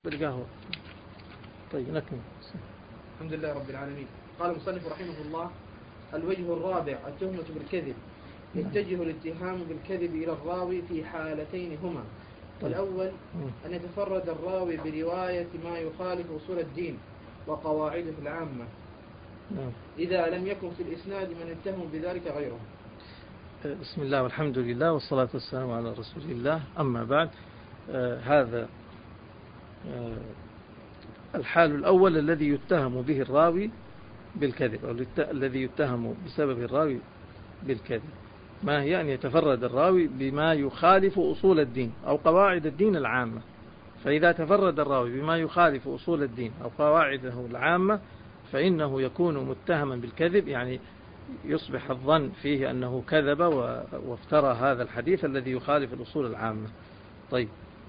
بالقهوة. طيب نكمل. الحمد لله رب العالمين. قال المصنف رحمه الله: الوجه الرابع التهمة بالكذب. يتجه الاتهام بالكذب إلى الراوي في حالتين هما: الأول أن يتفرد الراوي برواية ما يخالف أصول الدين وقواعده العامة إذا لم يكن في الإسناد من اتهم بذلك غيره. بسم الله والحمد لله والصلاة والسلام على رسول الله. أما بعد، هذا الحال الأول الذي يتهم به الراوي بالكذب، أو الذي يتهم بسبب الراوي بالكذب. ما هي؟ أن يتفرد الراوي بما يخالف أصول الدين أو قواعد الدين العامة. فإذا تفرد الراوي بما يخالف أصول الدين أو قواعده العامة فإنه يكون متهما بالكذب، يعني يصبح الظن فيه أنه كذب وافترى هذا الحديث الذي يخالف الأصول العامة. طيب،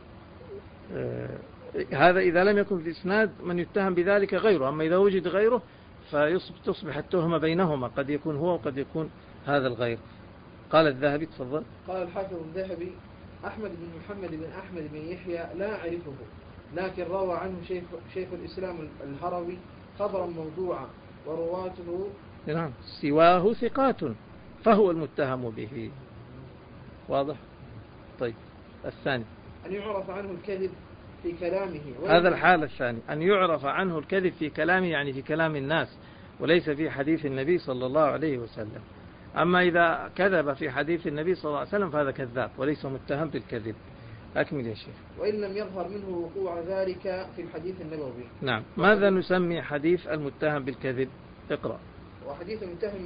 هذا إذا لم يكن في الإسناد من يتهم بذلك غيره. أما إذا وجد غيره فتصبح التهمة بينهما، قد يكون هو وقد يكون هذا الغير. قال الذهبي، تفضل. قال الحافظ الذهبي: أحمد بن محمد بن أحمد بن يحيى لا أعرفه، لكن روى عنه شيخ الإسلام الهروي خبرا موضوعا ورواته نعم سواه ثقات فهو المتهم به. واضح؟ طيب، الثاني أن يعرف عنه الكذب في كلامه. هذا الحال الثاني، أن يعرف عنه الكذب في كلامه، يعني في كلام الناس وليس في حديث النبي صلى الله عليه وسلم. أما إذا كذب في حديث النبي صلى الله عليه وسلم فهذا كذاب وليس متهم بالكذب. أكمل يا شيخ. وإن لم يظهر منه وقوع ذلك في الحديث النبوي. نعم. ماذا نسمي حديث المتهم بالكذب؟ اقرأ. وحديث المتهم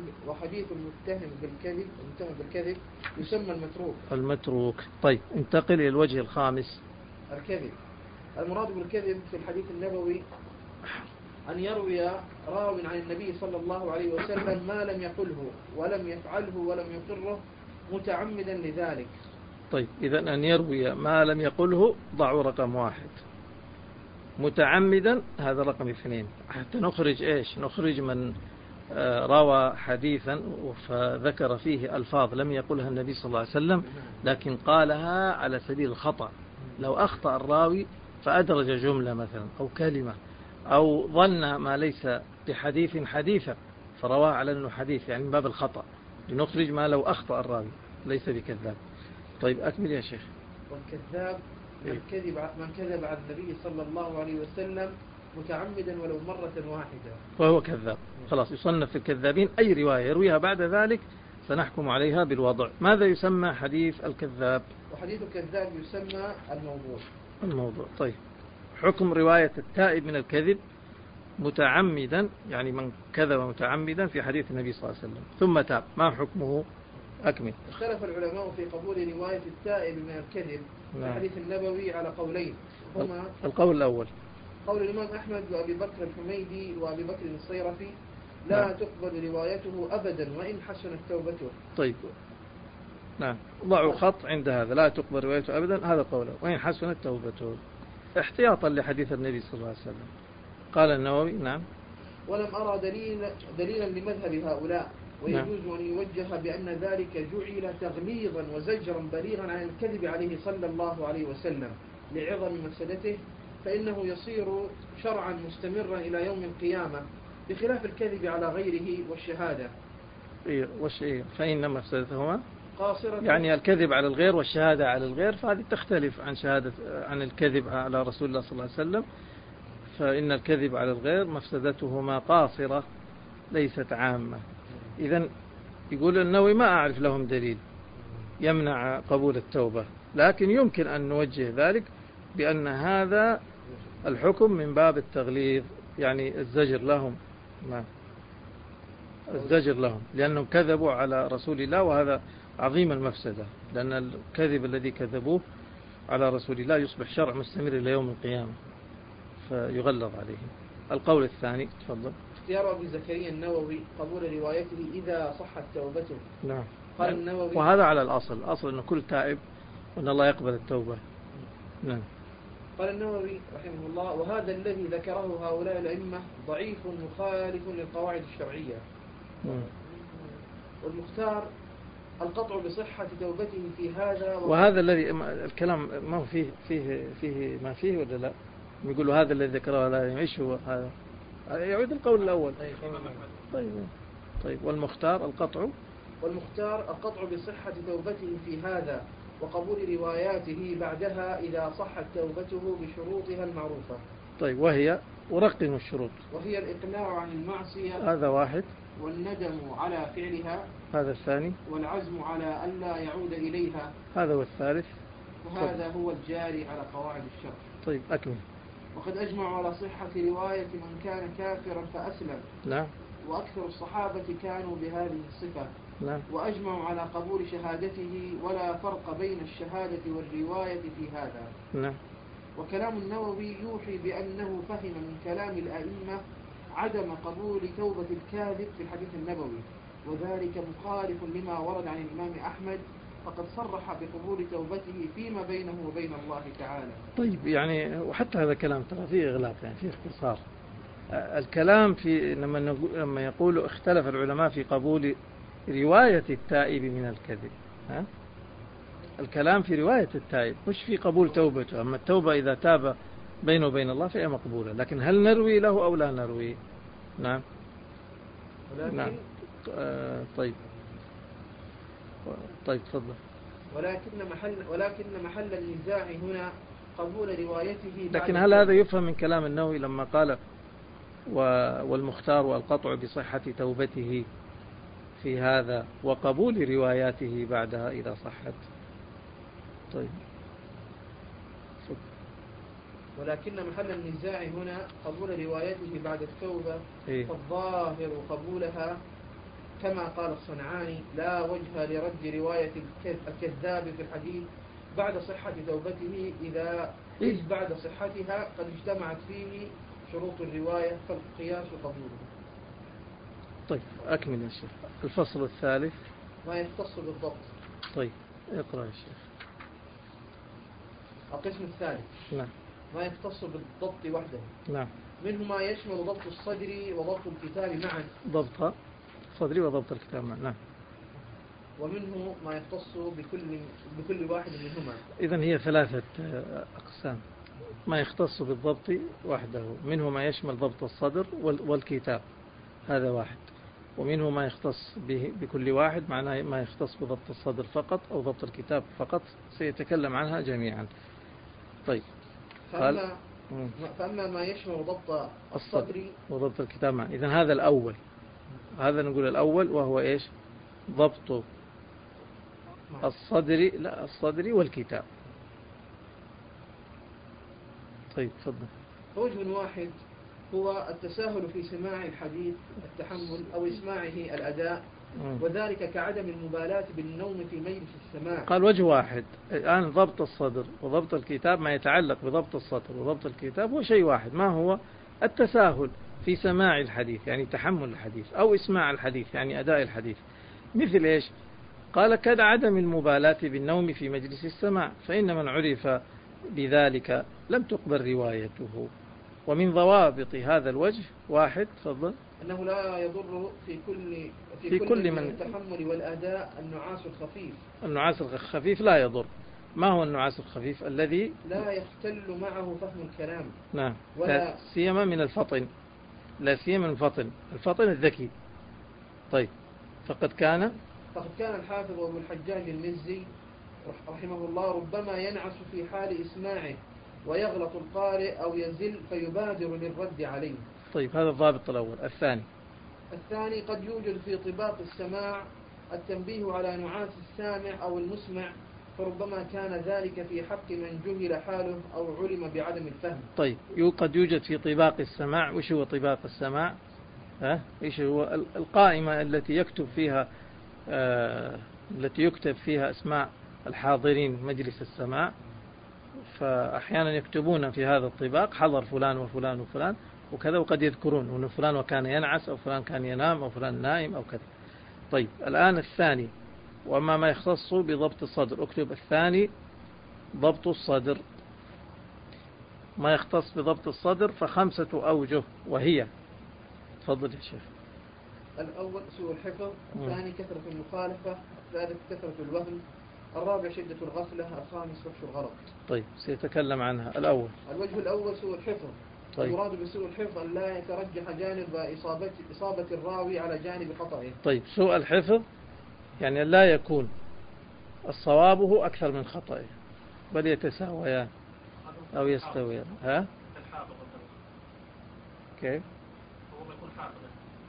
بالكذب يسمى المتروك. طيب، انتقل إلى الوجه الخامس. الكذب. المراد بالكذب في الحديث النبوي أن يروي راو عن النبي صلى الله عليه وسلم ما لم يقله ولم يفعله ولم يقره متعمدا لذلك. طيب، إذن أن يروي ما لم يقله، ضعوا رقم 1. متعمدا هذا رقم 2. حتى نخرج إيش؟ نخرج من روى حديثا فذكر فيه ألفاظ لم يقلها النبي صلى الله عليه وسلم لكن قالها على سبيل الخطأ. لو أخطأ الراوي فأدرج جملة مثلا أو كلمة أو ظن ما ليس بحديث حديثا فرواه على أنه حديث، يعني من باب الخطأ، لنخرج ما لو أخطأ الراوي ليس بكذاب. طيب، أكمل يا شيخ. والكذاب من كذب على النبي صلى الله عليه وسلم متعمدا ولو مرة واحدة وهو كذاب. خلاص، يصنف في الكذابين أي رواية يرويها بعد ذلك سنحكم عليها بالوضع. ماذا يسمى حديث الكذاب؟ وحديث الكذاب يسمى الموضوع. طيب، حكم رواية التائب من الكذب متعمدا، يعني من كذب متعمدا في حديث النبي صلى الله عليه وسلم ثم تاب، ما حكمه؟ أكمل. اختلف العلماء في قبول رواية التائب من الكذب في الحديث النبوي على قولين هما: القول الأول قول الإمام أحمد وأبي بكر الحميدي وأبي بكر الصيرفي لا تقبل روايته أبدا وإن حسنت توبته. طيب، نعم، ضعوا خط عند هذا، لا تقبل روايته أبدا، هذا قوله، وإن حسنت توبته، احتياطا لحديث النبي صلى الله عليه وسلم. قال النووي: نعم، ولم أرى دليلا لمذهب هؤلاء، ويجوز أن يوجه بأن ذلك جعل تغليظا وزجرا بليغا عن الكذب عليه صلى الله عليه وسلم لعظم مفسدته، فإنه يصير شرعا مستمرا إلى يوم القيامة، بخلاف الكذب على غيره والشهادة. فإن مفسدتهما قاصرة، يعني الكذب على الغير والشهادة على الغير، فهذه تختلف عن الكذب على رسول الله صلى الله عليه وسلم. فإن الكذب على الغير مفسدتهما قاصرة ليست عامة. إذن يقول النووي: ما أعرف لهم دليل يمنع قبول التوبة، لكن يمكن أن نوجه ذلك بأن هذا الحكم من باب التغليظ، يعني الزجر لهم. نعم، الزجر لهم لأنهم كذبوا على رسول الله، وهذا عظيم المفسدة، لأن الكذب الذي كذبوه على رسول الله يصبح شرع مستمر إلى يوم القيامة، فيغلظ عليهم. القول الثاني، تفضل. اختيار أبي زكريا النووي قبول روايته إذا صحت توبته. نعم، قال النووي: وهذا على الأصل أن كل تائب وأن الله يقبل التوبة. نعم. قال النووي رحمه الله: وهذا الذي ذكره هؤلاء الأئمة ضعيف مخالف للقواعد الشرعية. والمختار القطع بصحة توبته في هذا. وهذا الذي الكلام ما هو فيه ما فيه ولا لا؟ يقولوا هذا الذي ذكره لا إيش هو هذا؟ يعود القول الأول. طيب والمختار القطع. والمختار القطع بصحة توبته في هذا وقبول رواياته بعدها إذا صحت توبته بشروطها المعروفة. طيب وهي ورقم الشروط. وهي الإقلاع عن المعصية، هذا واحد. والندم على فعلها، هذا الثاني. والعزم على ألا يعود إليها، هذا هو الثالث. وهذا هو الجاري على قواعد الشرع. طيب أكمل. وقد أجمعوا على صحة رواية من كان كافرا فأسلم. نعم. وأكثر الصحابة كانوا بهذه الصفة. نعم. وأجمعوا على قبول شهادته ولا فرق بين الشهادة والرواية في هذا. نعم. وكلام النووي يوحي بأنه فهم من كلام الأئمة عدم قبول توبة الكاذب في الحديث النبوي، وذلك مخالف لما ورد عن الإمام أحمد، فقد صرح بقبول توبته فيما بينه وبين الله تعالى. طيب يعني وحتى هذا كلام ترى فيه إغلاق، يعني فيه اختصار. الكلام في لما يقول اختلف العلماء في قبول رواية التائب من الكذب، ها؟ الكلام في رواية التائب مش في قبول توبته. أما التوبة إذا تاب بينه وبين الله فهي مقبولة، لكن هل نروي له أو لا نروي؟ نعم. نعم. طيب تفضل. ولكن محل النزاع هنا قبول روايته. لكن هل هذا يفهم من كلام النووي لما قال والمختار والقطع بصحة توبته في هذا وقبول رواياته بعدها إذا صحت؟ طيب. ولكن محل النزاع هنا قبول روايته بعد التوبة. فالظاهر قبولها كما قال الصنعاني: لا وجه لرد رواية الكذاب في الحديث بعد صحة توبته إذ بعد صحتها قد اجتمعت فيه شروط الرواية، فالقياس قبوله. طيب أكمل يا شيخ. الفصل الثالث ما يختص بالضبط. طيب اقرأ يا شيخ. القسم الثالث. نعم. ما يختص بالضبط وحده. نعم. منه ما يشمل ضبط الصدر وضبط الكتاب معا. ضبط الصدر وضبط الكتاب معا. نعم. ومنه ما يختص بكل واحد منهما. إذن هي ثلاثة أقسام. ما يختص بالضبط وحده، منه ما يشمل ضبط الصدر والكتاب، هذا واحد. ومنه ما يختص بكل واحد، معناه ما يختص بضبط الصدر فقط أو ضبط الكتاب فقط، سيتكلم عنها جميعا. طيب. فأما ما يشمل ضبط الصدر وضبط الكتاب معا، إذن هذا الأول، هذا نقول الأول، وهو إيش؟ ضبط الصدر والكتاب. طيب تفضل. وجه واحد هو التساهل في سماع الحديث، التحمل أو إسماعه الأداء، وذلك كعدم المبالاة بالنوم في مجلس السماع. قال وجه واحد. الآن ضبط الصدر وضبط الكتاب، ما يتعلق بضبط الصدر وضبط الكتاب هو شيء واحد، ما هو؟ التساهل في سماع الحديث، يعني تحمل الحديث، أو إسماع الحديث يعني أداء الحديث. مثل إيش؟ قال كعدم المبالاة بالنوم في مجلس السماع، فإن من عرف بذلك لم تقبل روايته. ومن ضوابط هذا الوجه واحد، تفضل. أنه لا يضر في كل من التحمل والأداء النعاس الخفيف. النعاس الخفيف لا يضر. ما هو النعاس الخفيف؟ الذي لا يختل معه فهم الكلام. نعم. لا سيما من الفطن، لا سيما من الفطن الذكي. طيب. فقد كان الحافظ أبو الحجاج المزي رحمه الله ربما ينعس في حال إسماعه ويغلط القارئ أو يزل فيبادر للرد عليه. طيب هذا الضابط الأول. الثاني قد يوجد في طباق السماع التنبيه على نعاس السامع أو المسمع، فربما كان ذلك في حق من جهل حاله أو علم بعدم الفهم. طيب قد يوجد في طباق السماع. وش هو طباق السماع؟ إيش هو؟ القائمة التي يكتب فيها أسماء الحاضرين مجلس السماع، فأحيانا يكتبون في هذا الطباق حضر فلان وفلان وفلان وكذا، وقد يذكرون أن فلان وكان ينعس أو فلان كان ينام أو فلان نائم أو كذا. طيب الآن الثاني، وأما ما يختص بضبط الصدر، اكتب الثاني ضبط الصدر. ما يختص بضبط الصدر فخمسة أوجه، وهي، تفضل يا شيخ. الأول سوء الحفظ، الثاني كثرة المخالفة، الثالث كثرة الوهم، الرابع شدة الغفلة. الخامس فحش الغلط. طيب سيتكلم عنها. الأول الوجه الأول سوء الحفظ. طيب. المراد بسوء الحفظ أن لا يترجح جانب إصابة الراوي على جانب خطئه. طيب سوء الحفظ يعني لا يكون الصوابه أكثر من خطئه، بل يتساويان أو يستويان. ها؟ كيف؟ هو ما يكون حافظ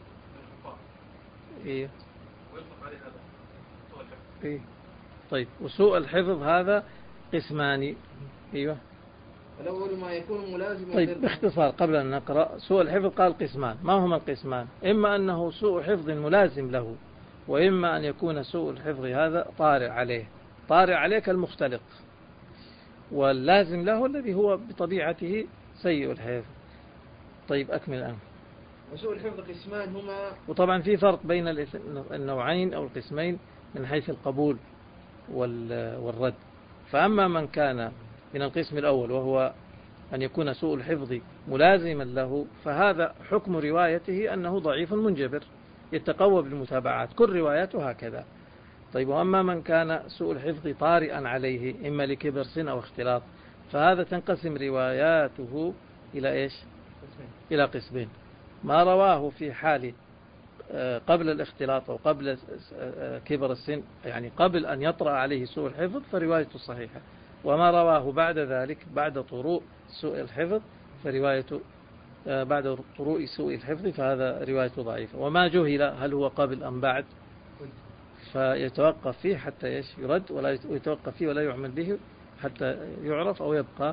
إيه. ويطلق عليه هذا سوء الحفظ. إيه. طيب وسوء الحفظ هذا قسمان. أيوه. الأول ما يكون ملازما. طيب باختصار قبل أن نقرأ، سوء الحفظ قال قسمان. ما هما القسمان؟ إما أنه سوء حفظ ملازم له، وإما أن يكون سوء الحفظ هذا طارئ عليه. طارئ عليه كالمختلط، واللازم له الذي هو بطبيعته سيء الحفظ. طيب أكمل الآن. وسوء الحفظ قسمان هما. وطبعا في فرق بين النوعين أو القسمين من حيث القبول والرد. فأما من كان من القسم الأول وهو أن يكون سوء الحفظ ملازما له، فهذا حكم روايته أنه ضعيف منجبر يتقوى بالمتابعات، كل رواياته هكذا. طيب وأما من كان سوء الحفظ طارئا عليه إما لكبر سن أو اختلاط، فهذا تنقسم رواياته إلى إيش؟ إلى قسمين: ما رواه في حال قبل الاختلاط أو قبل كبر السن، يعني قبل أن يطرأ عليه سوء الحفظ، فروايته صحيحة. وما رواه بعد ذلك بعد طروء سوء الحفظ، فروايته بعد طروء سوء الحفظ فهذا روايته ضعيفة. وما جهل هل هو قبل أم بعد، فيتوقف فيه حتى يرد، ولا يتوقف فيه ولا يعمل به حتى يعرف، أو يبقى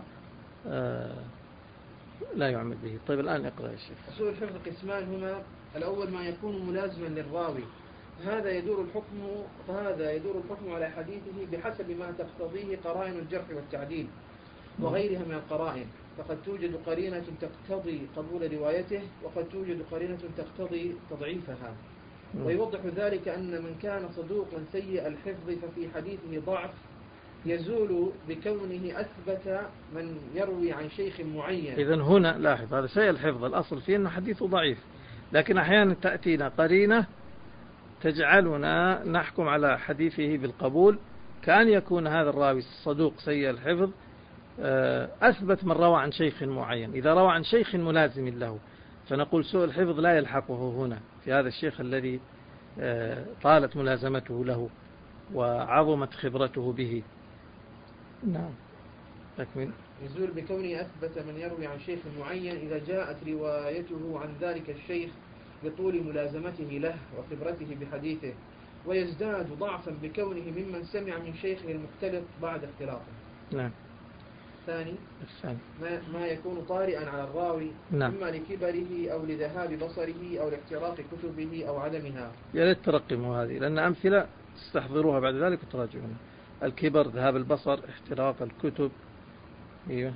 لا يعمل به. طيب الآن اقرأ يا شيخ. سوء الحفظ قسمان هما: الأول ما يكون ملازما للراوي، فهذا يدور الحكم على حديثه بحسب ما تقتضيه قرائن الجرح والتعديل وغيرها من القرائن، فقد توجد قرينة تقتضي قبول روايته، وقد توجد قرينة تقتضي تضعيفها. ويوضح ذلك أن من كان صدوقا سيء الحفظ ففي حديثه ضعف يزول بكونه أثبت من يروي عن شيخ معين. إذن هنا لاحظ، هذا سيء الحفظ الأصل فيه أنه حديثه ضعيف، لكن أحيانا تأتينا قرينة تجعلنا نحكم على حديثه بالقبول، كأن يكون هذا الراوي الصدوق سيء الحفظ أثبت من روى عن شيخ معين. إذا روى عن شيخ ملازم له فنقول سوء الحفظ لا يلحقه هنا في هذا الشيخ الذي طالت ملازمته له وعظمت خبرته به. نعم أكمل. يزول بكونه أثبت من يروي عن شيخ معين إذا جاءت روايته عن ذلك الشيخ بطول ملازمته له وخبرته بحديثه، ويزداد ضعفا بكونه ممن سمع من شيخه المختلط بعد اختلاطه. نعم. الثاني ما يكون طارئا على الراوي، نعم. إما لكبره أو لذهاب بصره أو لاحتراق كتبه أو عدمها. يا ريت ترقموا هذه لأن أمثلة تستحضروها بعد ذلك وتراجعونها. الكبر، ذهاب البصر، احتراق الكتب. ايوه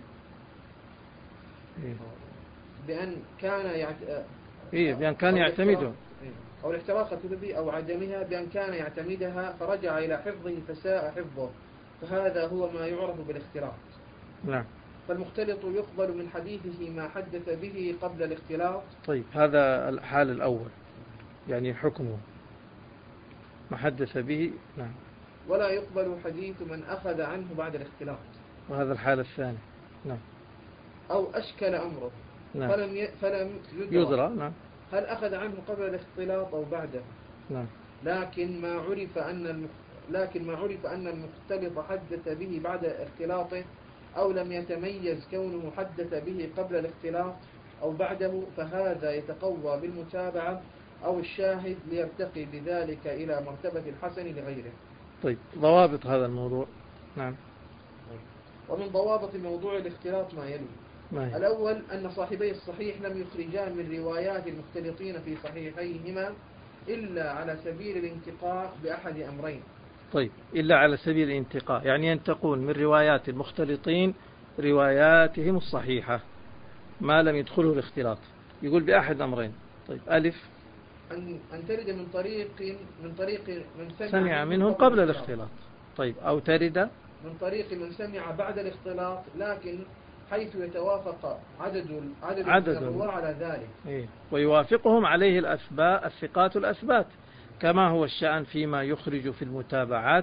بأن كان بأن كان يعتمده، أو الاحتراق الكتب أو عدمها، بأن كان يعتمدها فرجع إلى حفظه فساء حفظه، فهذا هو ما يعرف بالاختلاط. نعم. فالمختلط يقبل من حديثه ما حدث به قبل الاختلاط. طيب هذا الحال الأول، يعني حكمه ما حدث به. نعم. ولا يقبل حديث من أخذ عنه بعد الاختلاط. وهذا الحال الثاني. نعم. أو أشكل أمره. نعم. فلم يدرى. نعم. هل أخذ عنه قبل الاختلاط أو بعده. نعم. لكن ما عرف أن المختلط حدث به بعد اختلاطه، أو لم يتميز كونه حدث به قبل الاختلاط أو بعده، فهذا يتقوى بالمتابعة أو الشاهد ليرتقي بذلك إلى مرتبة الحسن لغيره. طيب ضوابط هذا الموضوع. نعم. ومن ضوابط موضوع الاختلاط ما يلي: الأول أن صاحبي الصحيح لم يخرجان من روايات المختلطين في صحيحيهما إلا على سبيل الانتقاء بأحد أمرين. طيب إلا على سبيل الانتقاء يعني ينتقون من روايات المختلطين رواياتهم الصحيحة ما لم يدخله الاختلاط. يقول بأحد أمرين. طيب ألف أن ترد من طريق من سمع منهم قبل الاختلاط. طيب أو ترد من طريق من سمع بعد الاختلاط، لكن حيث يتوافق عدد الرواة على ذلك. ويوافقهم عليه الثقات الأثبات، كما هو الشأن فيما يخرج في المتابعات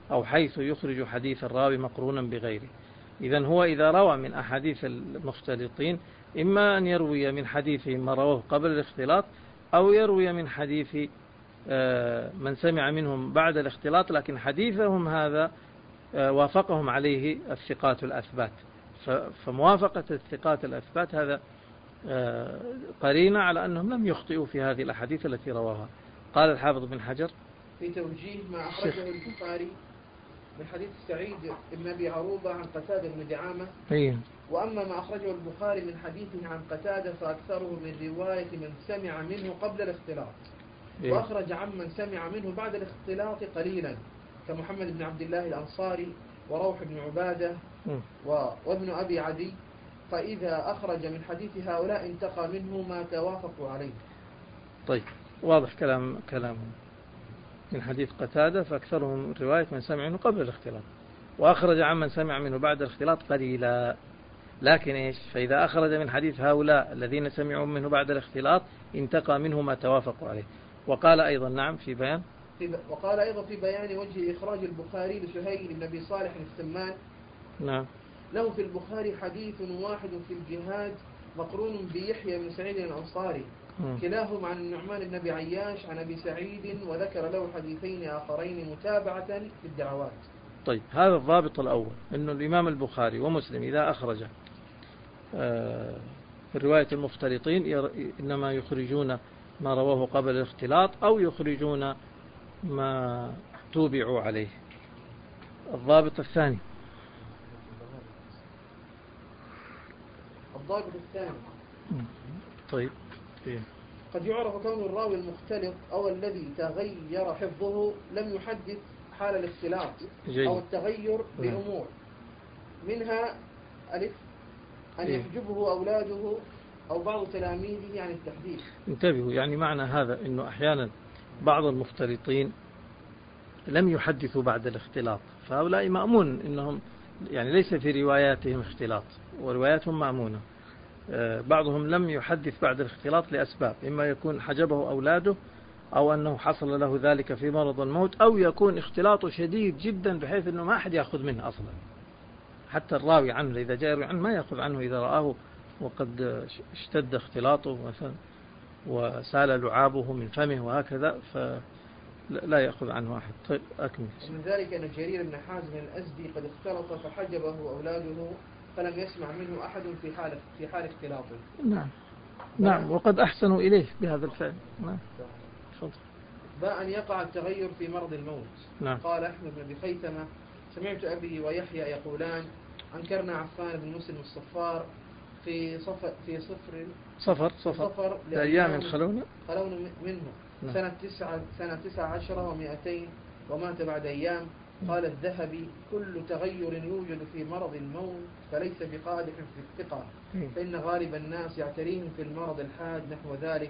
أو حيث يخرج حديث الراوي مقرونا بغيره. إذن هو إذا روى من أحاديث المختلطين إما أن يروي من حديثهم ما رواه قبل الاختلاط، أو يروي من حديث من سمع منهم بعد الاختلاط لكن حديثهم هذا وافقهم عليه الثقات الأثبات. فموافقة الثقات الأثبات هذا قرينة على أنهم لم يخطئوا في هذه الأحاديث التي رواها. قال الحافظ بن حجر في توجيه ما أخرجه البخاري من حديث سعيد بن أبي عروبة عن قتادة بن دعامة. وأما ما أخرجه البخاري من حديثه عن قتادة فأكثره من رواية من سمع منه قبل الاختلاط، وأخرج عمن سمع منه بعد الاختلاط قليلا كمحمد بن عبد الله الأنصاري وروح بن عبادة وابن أبي عدي. فإذا أخرج من حديث هؤلاء انتقى منه ما توافقوا عليه. طيب، واضح كلامه. من حديث قتادة فأكثرهم رواية من سمع منه قبل الاختلاط، وأخرج عمن سمع منه بعد الاختلاط قليلا. لكن إيش؟ فإذا أخرج من حديث هؤلاء الذين سمعوا منه بعد الاختلاط انتقى منه ما توافقوا عليه. وقال أيضا نعم في بيان وقال أيضا في بيان وجه إخراج البخاري لسهيل بن أبي صالح السمان. نعم. له في البخاري حديث واحد في الجهاد مقرون بيحيى بن سعيد الأنصاري كلاهما عن النعمان بن أبي عياش عن أبي سعيد، وذكر له حديثين آخرين متابعة في الدعوات. طيب، هذا الضابط الأول، أنه الإمام البخاري ومسلم إذا أخرج في رواية المختلطين إنما يخرجون ما رواه قبل الاختلاط أو يخرجون ما توبعوا عليه. الضابط الثاني طيب، قد يعرف كون الراوي المختلط أو الذي تغير حفظه لم يحدث حال الاختلاط أو التغير بأمور منها ألف أن يحجبه أولاده أو بعض تلاميذه عن التحديث. انتبهوا، يعني معنى هذا أنه أحيانا بعض المختلطين لم يحدثوا بعد الاختلاط، فهؤلاء مأمون أنهم يعني ليس في رواياتهم اختلاط ورواياتهم مأمونة. بعضهم لم يحدث بعد الاختلاط لأسباب، إما يكون حجبه أولاده أو أنه حصل له ذلك في مرض الموت، أو يكون اختلاطه شديد جدا بحيث أنه ما أحد يأخذ منه أصلا، حتى الراوي عنه إذا جاء يروي عنه ما يأخذ عنه إذا رآه وقد اشتد اختلاطه مثلا وسال لعابه من فمه وهكذا فلا يأخذ عنه أحد. طيب، أكمل. من ذلك أن جرير بن حازم الأزدي قد اختلط فحجبه أولاده فلم يسمع منه أحد في حال اختلاطه. نعم، وقد أحسنوا إليه بهذا الفعل. نعم. أن يقع التغير في مرض الموت. نعم. قال أحمد بن أبي خيثمة سمعت أبي ويحيى يقولان أنكرنا عفان بن مسلم الصفار في صفر لأيام خلونا منه سنة 19 و200 ومات بعد أيام. قال الذهبي كل تغير يوجد في مرض الموت فليس بقادح في الثقة، فإن غالب الناس يعتريهم في المرض الحاد نحو ذلك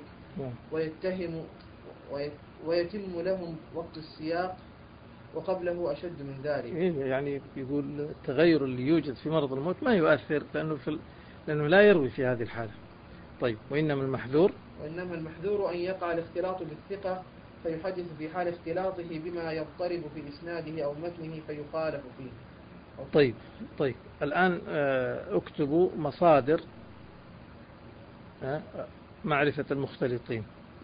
ويتم لهم وقت السياق وقبله أشد من ذلك. يعني يقول التغير اللي يوجد في مرض الموت ما يؤثر لأنه لا يروي في هذه الحالة. طيب، وإنما المحذور أن يقع الاختلاط بالثقة فيحدث في حال اختلاطه بما يضطرب في إسناده أو متنه فيخالف فيه. طيب الآن اكتبوا مصادر معرفة المختلطين.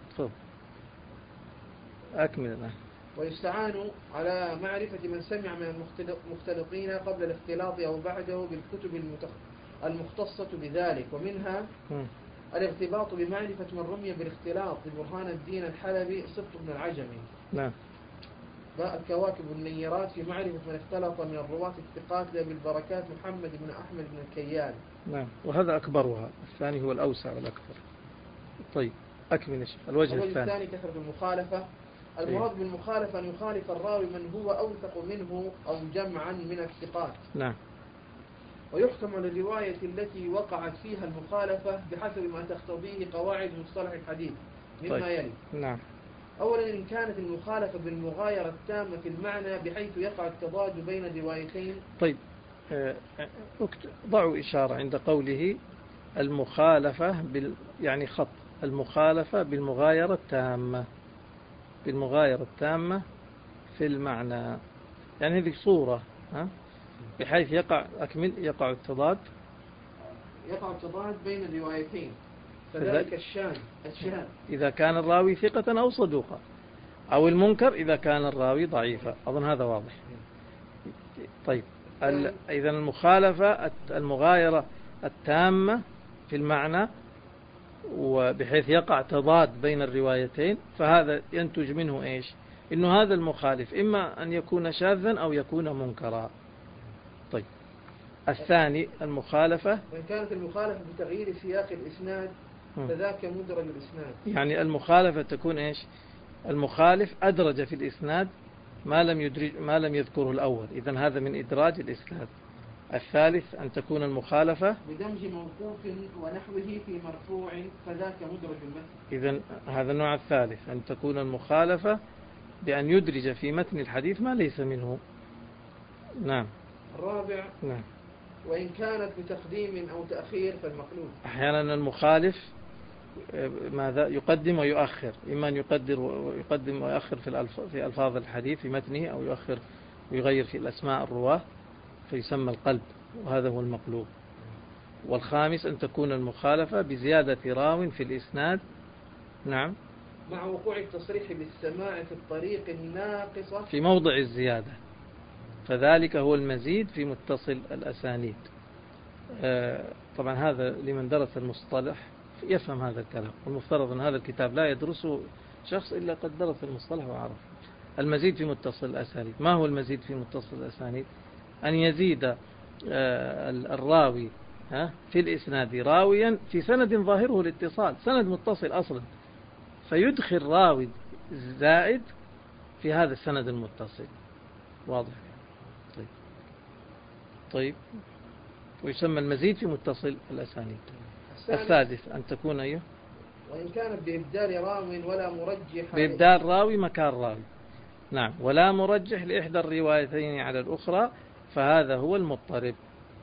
أكمل الآن. ويستعان على معرفة من سمع من المختلطين قبل الاختلاط أو بعده بالكتب المختصة بذلك، ومنها الارتباط بمعرفة من رمي بالاختلاط لبرهان الدين الحلبي صفت بن العجمي. نعم. الكواكب النيرات في معرفة من اختلط من الرواة الثقات بالبركات محمد بن أحمد بن الكيال. نعم، وهذا أكبرها، الثاني هو الأوسع والأكبر. طيب، أكمل الوجه الثاني كثرة المخالفة. المراد بالمخالفة أن يخالف الراوي من هو أوثق منه أو جمعا من الثقات. نعم. ويحكم على الرواية التي وقعت فيها المخالفة بحسب ما تقتضيه قواعد مصطلح الحديث مما يلي. نعم. أولا، إن كانت المخالفة بالمغايرة التامة في المعنى بحيث يقع التضاد بين الروايتين. طيب، ضعوا إشارة عند قوله المخالفة يعني خط المخالفة بالمغايرة التامة في المعنى. يعني هذه صورة بحيث يقع التضاد بين الروايتين، فذلك الشاذ إذا كان الراوي ثقة أو صدوقا، أو المنكر إذا كان الراوي ضعيفا. أظن هذا واضح. طيب إذا المخالفة المغايرة التامة في المعنى، وبحيث يقع تضاد بين الروايتين، فهذا ينتج منه إيش؟ إنه هذا المخالف إما أن يكون شاذا أو يكون منكرا. طيب الثاني المخالفة، وإن كانت المخالفة بتغيير سياق الإسناد فذاك مدرج الإسناد. يعني المخالفة تكون إيش؟ المخالف أدرج في الإسناد ما لم يذكره الأول، إذن هذا من إدراج الإسناد. الثالث أن تكون المخالفة بدمج موقوف ونحوه في مرفوع فذاك مدرج المتن. إذن هذا النوع الثالث، أن تكون المخالفة بأن يدرج في متن الحديث ما ليس منه. نعم. الرابع، نعم، وإن كانت بتقديم أو تأخير فالمقلوب. أحيانا المخالف ماذا يقدم ويؤخر، إما أن يقدم ويؤخر في ألفاظ الحديث في متنه، أو يؤخر ويغير في الأسماء الرواة فيسمى القلب، وهذا هو المقلوب. والخامس أن تكون المخالفة بزيادة راو في الإسناد. نعم، مع وقوع التصريح بالسماع في الطريق الناقصة في موضع الزيادة، فذلك هو المزيد في متصل الأسانيد. طبعا هذا لمن درس المصطلح يفهم هذا الكلام، والمفترض أن هذا الكتاب لا يدرسه شخص إلا قد درس المصطلح وعرف. المزيد في متصل الأسانيد، ما هو المزيد في متصل الأسانيد؟ أن يزيد الراوي في الإسناد راويا في سند ظاهره الاتصال، سند متصل أصلا، فيدخل راوي زائد في هذا السند المتصل. واضح؟ طيب ويسمى المزيد في متصل الأسانيد. السادس أن تكون وإن كانت بإبدال راوي ولا مرجح، بإبدال راوي مكان راوي. نعم، ولا مرجح لإحدى الروايتين على الأخرى، فهذا هو المضطرب،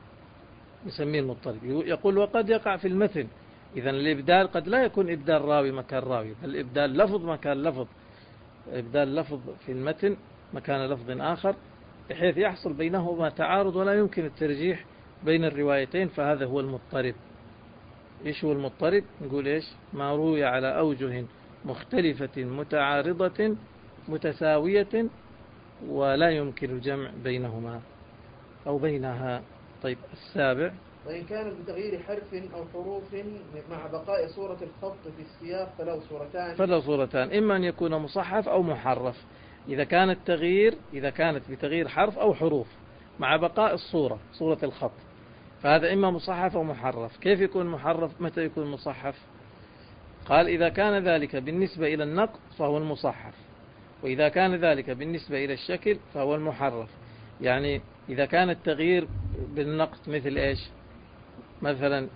يسميه المضطرب. يقول وقد يقع في المتن. إذن الإبدال قد لا يكون إبدال راوي مكان راوي، بل إبدال لفظ مكان لفظ، إبدال لفظ في المتن مكان لفظ آخر، بحيث يحصل بينهما تعارض ولا يمكن الترجيح بين الروايتين، فهذا هو المضطرب. إيش هو المضطرب؟ نقول إيش؟ ما روي على أوجه مختلفة متعارضة متساوية ولا يمكن الجمع بينهما أو بينها. طيب السابع، وإن كانت بتغيير حرف أو حروف مع بقاء صورة الخط في السياق فله صورتان، إما أن يكون مصحف أو محرف. إذا كانت بتغيير حرف أو حروف مع بقاء صورة الخط، فهذا إما مصحف أو محرف. كيف يكون محرف؟ متى يكون مصحف؟ قال إذا كان ذلك بالنسبة إلى النقط فهو المصحف، وإذا كان ذلك بالنسبة إلى الشكل فهو المحرف. يعني إذا كان التغيير بالنقط مثل إيش؟ مثلا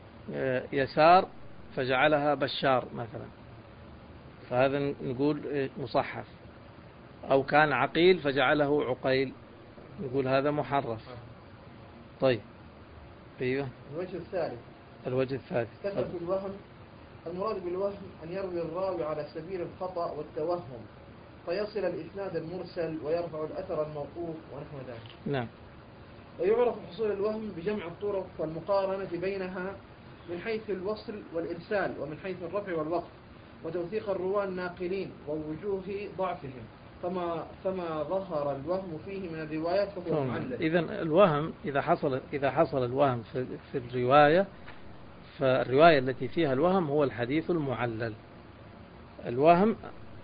يسار فجعلها بشار مثلا، فهذا نقول مصحف. أو كان عقيل فجعله عقيل، نقول هذا محرف. طيب أيوه. الوجه الثالث كثرة الوهم. المراد بالوهم أن يروي الراوي على سبيل الخطأ والتوهم فيصل الإسناد المرسل ويرفع الأثر الموقوف ونحو ذلك. نعم. ويعرف حصول الوهم بجمع الطرق والمقارنة بينها من حيث الوصل والإرسال، ومن حيث الرفع والوقف، وتوثيق الرواة الناقلين ووجوه ضعفهم، فما ظهر الوهم فيه من الروايات فهو معلل. إذن الوهم إذا حصل الوهم في الرواية، فالرواية التي فيها الوهم هو الحديث المعلل. الوهم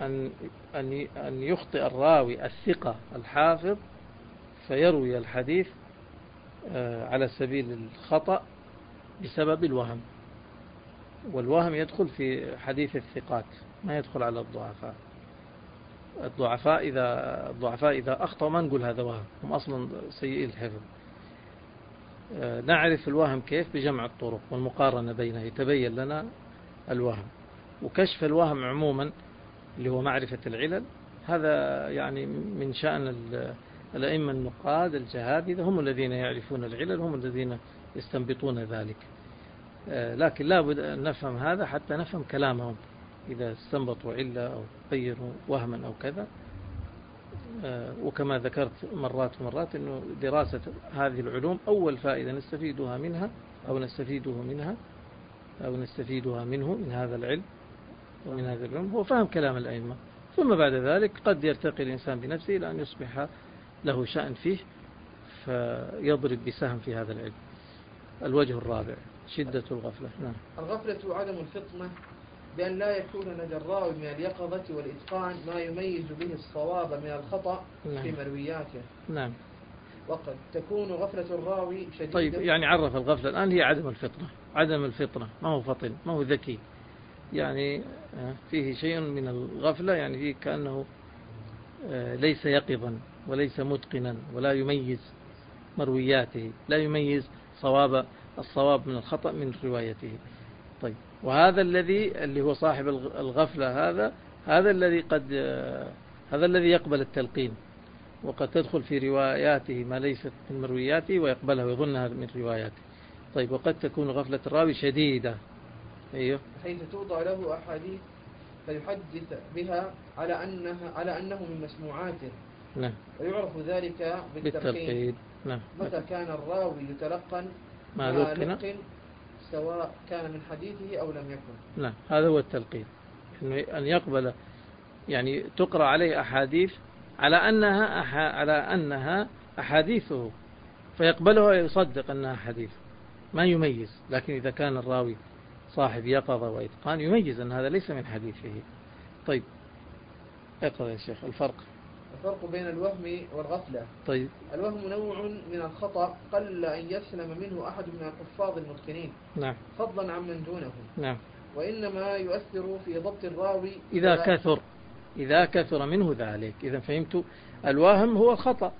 أن يخطئ الراوي الثقة الحافظ فيروي الحديث على سبيل الخطأ بسبب الوهم، والوهم يدخل في حديث الثقات، ما يدخل على الضعفاء. الضعفاء إذا أخطأوا ما نقول هذا وهم، هم أصلا سيئي الحفظ. نعرف الوهم كيف؟ بجمع الطرق والمقارنة بينها يتبين لنا الوهم. وكشف الوهم عموما اللي هو معرفة العلل، هذا يعني من شأن الأئمة النقاد الجهابذة، هم الذين يعرفون العلل، هم الذين يستنبطون ذلك. لكن لا بد أن نفهم هذا حتى نفهم كلامهم. إذا استنبطوا علة أو بينوا وهما أو كذا وكما ذكرت مرات ومرات أنه دراسة هذه العلوم أول فائدة نستفيدها منها أو نستفيدها منه من هذا العلم ومن هذا العلم هو فهم كلام الأئمة، ثم بعد ذلك قد يرتقي الإنسان بنفسه إلى أن يصبح له شأن فيه فيضرب بسهم في هذا العلم. الوجه الرابع شدة الغفلة. نعم. الغفلة عدم الفطنة بأن لا يكون لدى الراوي من اليقظة والإتقان ما يميز به الصواب من الخطأ في مروياته. نعم. وقد تكون غفلة الراوي شديدة. طيب يعني عرف الغفلة الآن هي عدم الفطنة، ما هو فطن، ما هو ذكي، يعني فيه شيء من الغفلة، يعني فيه كأنه ليس يقظا وليس متقنا ولا يميز مروياته، لا يميز الصواب من الخطأ من روايته. طيب وهذا اللي هو صاحب الغفلة هذا الذي يقبل التلقين، وقد تدخل في رواياته ما ليست من مروياته ويقبلها ويظنها من رواياته. طيب وقد تكون غفلة الراوي شديدة، أيوه، حيث توضع له أحاديث فيحدث بها على أنه من مسموعاته. نعم. ويعرف ذلك بالتلقين. نعم. متى كان الراوي يتلقن ما لقن سواء كان من حديثه أو لم يكن. نعم، هذا هو التلقين، أن يقبل، يعني تقرأ عليه أحاديث على أنها أحاديثه فيقبلها ويصدق أنها حديث، ما يميز. لكن إذا كان الراوي صاحب يقظة وإتقان يميز أن هذا ليس من حديثه. طيب اقرأ يا شيخ الفرق بين الوهم والغفلة. طيب الوهم نوع من الخطأ قل أن يسلم منه أحد من الحفاظ المتقنين. نعم. فضلا عن من دونه. نعم. وإنما يؤثر في ضبط الراوي إذا كثر منه ذلك. إذا فهمت، الوهم هو خطأ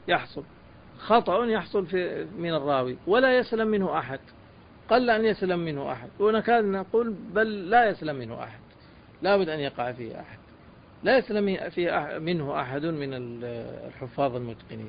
يحصل من الراوي ولا يسلم منه أحد، قل أن يسلم منه أحد، ونكاد نقول بل لا يسلم منه أحد، لا بد أن يقع فيه أحد، لا يسلم منه أحد من الحفاظ المتقنين.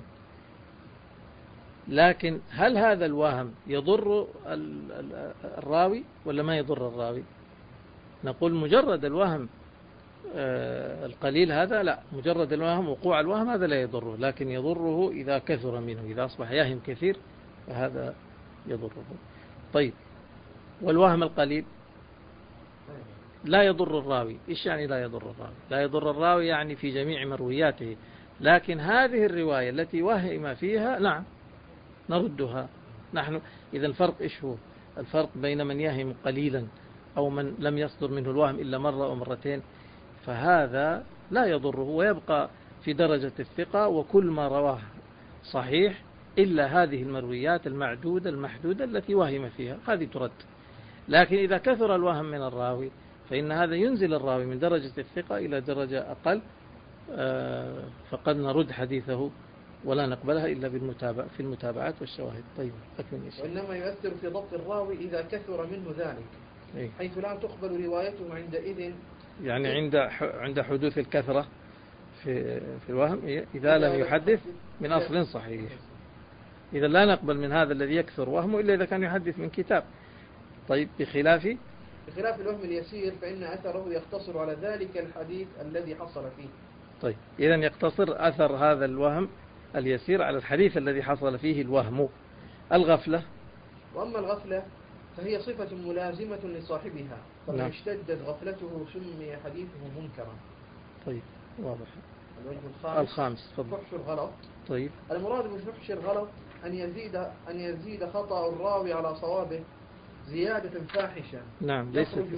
لكن هل هذا الوهم يضر الراوي ولا ما يضر الراوي؟ نقول مجرد الوهم القليل هذا لا، مجرد الوهم، وقوع الوهم هذا لا يضره، لكن يضره إذا كثر منه، إذا أصبح يهم كثير فهذا يضره. طيب والوهم القليل لا يضر الراوي. إيش يعني لا يضر الراوي؟ لا يضر الراوي يعني في جميع مروياته، لكن هذه الرواية التي وهم فيها نعم نردها نحن. إذا الفرق إيش هو؟ الفرق بين من يهم قليلا أو من لم يصدر منه الوهم إلا مرة أو مرتين، فهذا لا يضره ويبقى في درجة الثقة، وكل ما رواه صحيح إلا هذه المرويات المعدودة المحدودة التي وهم فيها، هذه ترد. لكن إذا كثر الوهم من الراوي فإن هذا ينزل الراوي من درجة الثقة إلى درجة أقل، فقد نرد حديثه ولا نقبلها إلا في المتابعات والشواهد. طيب أكمل. وإنما يؤثر في ضبط الراوي إذا كثر منه ذلك، حيث لا تقبل روايته عندئذ، يعني عند حدوث الكثرة في الوهم، إذا لم يحدث من أصل صحيح. إذا لا نقبل من هذا الذي يكثر وهمه إلا إذا كان يحدث من كتاب. طيب بخلاف الوهم اليسير فإن أثره يقتصر على ذلك الحديث الذي حصل فيه. طيب إذن يقتصر أثر هذا الوهم اليسير على الحديث الذي حصل فيه الوهم. الغفلة، وأما الغفلة فهي صفة ملازمة لصاحبها، فمن اشتدت غفلته سمي حديثه منكرا. طيب واضح. الوجه الخامس فحش الغلط. طيب المراد بفحش الغلط أن يزيد خطأ الراوي على صوابه زيادة فاحشة. نعم.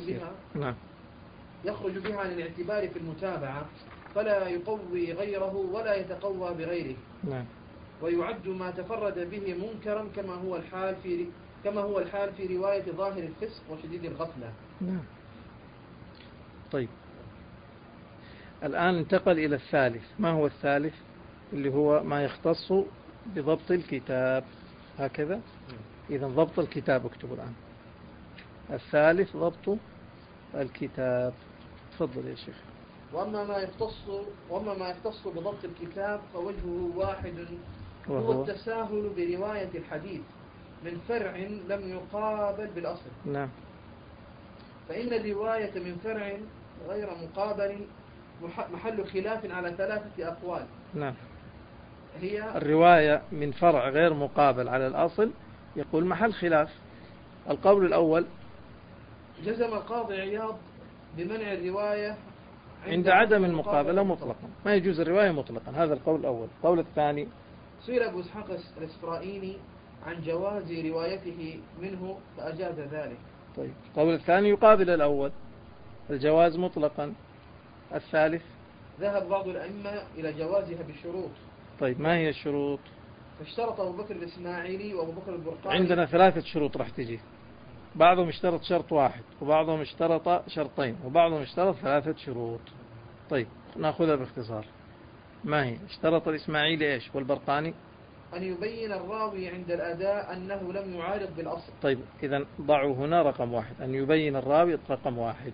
يخرج بها عن الاعتبار في المتابعة، فلا يقوي غيره ولا يتقوى بغيره. نعم. ويعد ما تفرد به منكرا كما هو الحال في رواية ظاهر الفسق وشديد الغفلة. نعم. طيب الآن انتقل إلى الثالث. ما هو الثالث؟ اللي هو ما يختص بضبط الكتاب. هكذا. إذا ضبط الكتاب اكتبوا الآن. الثالث ضبط الكتاب. تفضل يا شيخ. وأما ما يختص بضبط الكتاب فوجهه واحد، هو التساهل برواية الحديث من فرع لم يقابل بالأصل. نعم. فإن الرواية من فرع غير مقابل محل خلاف على 3 أقوال. نعم. هي الرواية من فرع غير مقابل على الأصل يقول محل خلاف. القول الأول جزم القاضي عياض بمنع الرواية عند عدم المقابلة مطلقا، ما يجوز الرواية مطلقا، هذا القول الأول. القول الثاني سئل أبو إسحاق الإسفرائيني عن جواز روايته منه فأجاز ذلك. طيب القول الثاني يقابل الأول، الجواز مطلقا. الثالث ذهب بعض الأئمة إلى جوازها بالشروط. طيب ما هي الشروط؟ فاشترط أبو بكر الإسماعيلي وأبو بكر البرقاني. عندنا 3 شروط راح تجي، بعضهم اشترط شرط واحد، وبعضهم اشترط شرطين، وبعضهم اشترط 3 شروط. طيب نأخذها باختصار. ما هي؟ اشترط الإسماعيلي إيش والبرقاني؟ أن يبين الراوي عند الأداء أنه لم يعارض بالأصل. طيب إذا ضعوا هنا رقم 1، أن يبين الراوي رقم 1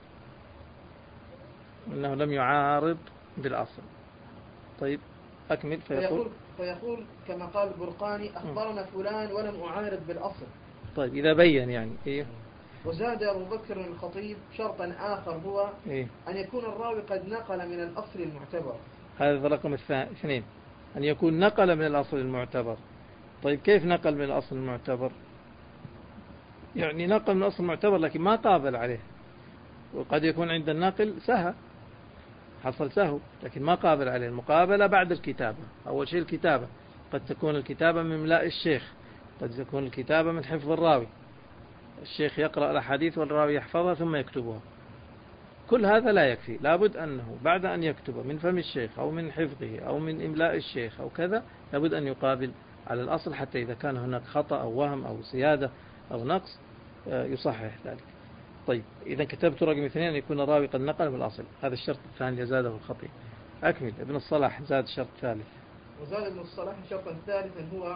أنه لم يعارض بالأصل. طيب أكمل. فيقول كما قال البرقاني أخبرنا فلان ولم أعارض بالأصل. طيب إذا بين يعني إيه؟ وزاد أبو بكر الخطيب شرطا آخر هو إيه؟ أن يكون الراوي قد نقل من الأصل المعتبر. هذا رقم 2، أن يكون نقل من الأصل المعتبر. طيب كيف نقل من الأصل المعتبر؟ يعني نقل من الأصل المعتبر لكن ما قابل عليه، وقد يكون عند الناقل سهى، حصل سهو لكن ما قابل عليه. المقابلة بعد الكتابة. أول شيء الكتابة، قد تكون الكتابة من إملاء الشيخ، قد تكون الكتابة من حفظ الراوي، الشيخ يقرأ الأحاديث والراوي يحفظها ثم يكتبها. كل هذا لا يكفي، لابد أنه بعد أن يكتب من فم الشيخ أو من حفظه أو من إملاء الشيخ أو كذا، لابد أن يقابل على الأصل، حتى إذا كان هناك خطأ أو وهم أو زيادة أو نقص يصحح ذلك. طيب إذا كتبت رقم 2 أن يكون الراوي قد نقل من الأصل، هذا الشرط الثاني زاده الخطيب. أكمل. ابن الصلاح زاد شرط ثالث. وزاد ابن الصلاح شرطا ثالثا هو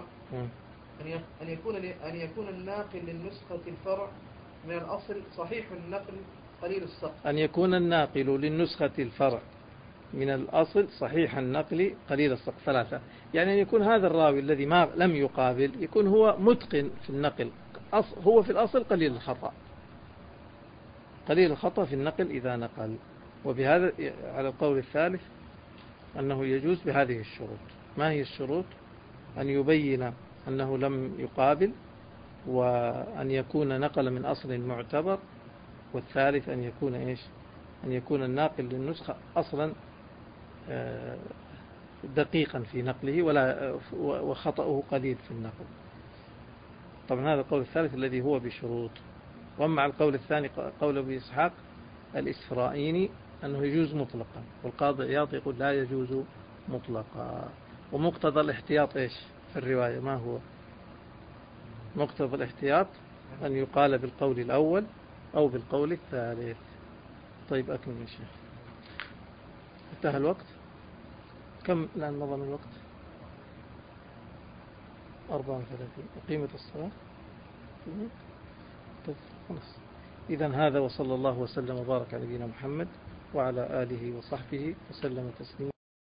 أن يكون الناقل للنسخة الفرع من الأصل صحيح النقل قليل السقط. أن يكون الناقل للنسخة الفرع من الأصل صحيح النقل قليل السقط. 3، يعني أن يكون هذا الراوي الذي ما لم يقابل يكون هو متقن في النقل، هو في الأصل قليل الخطأ، قليل الخطأ في النقل إذا نقل. وبهذا على القول الثالث أنه يجوز بهذه الشروط. ما هي الشروط؟ أن يبين أنه لم يقابل، وأن يكون نقل من أصل معتبر، والثالث أن يكون إيش؟ أن يكون الناقل للنسخة أصلا دقيقا في نقله وخطأه قليل في النقل. طبعا هذا القول الثالث الذي هو بشروط. ومع القول الثاني قول أبي إسحاق الإسفرائيني أنه يجوز مطلقا، والقاضي عياض يقول لا يجوز مطلقا. ومقتضى الاحتياط إيش في الرواية؟ ما هو مقتضى الاحتياط؟ أن يقال بالقول الأول أو بالقول الثالث. طيب أكمل يا شيخ. انتهى الوقت. كم الآن نظم الوقت؟ 34. قيمة الصلاة. طيب خلاص. إذن هذا، وصلى الله وسلم وبارك على نبينا محمد وعلى آله وصحبه وسلم تسليما.